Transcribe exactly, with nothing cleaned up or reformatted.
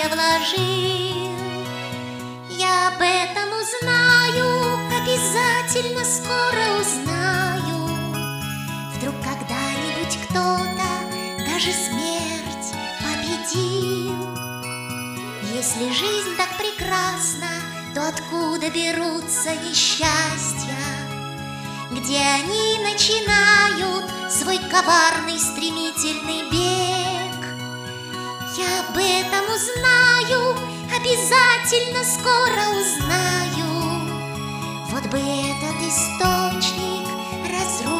вложил. Я об этом узнаю, обязательно скоро узнаю. Вдруг когда-нибудь кто-то даже смерть победил. Если жизнь так прекрасна, то откуда берутся несчастья? Где они начинают свой коварный стремительный бег? Я об этом узнаю, обязательно скоро узнаю. Вот бы этот источник разрушить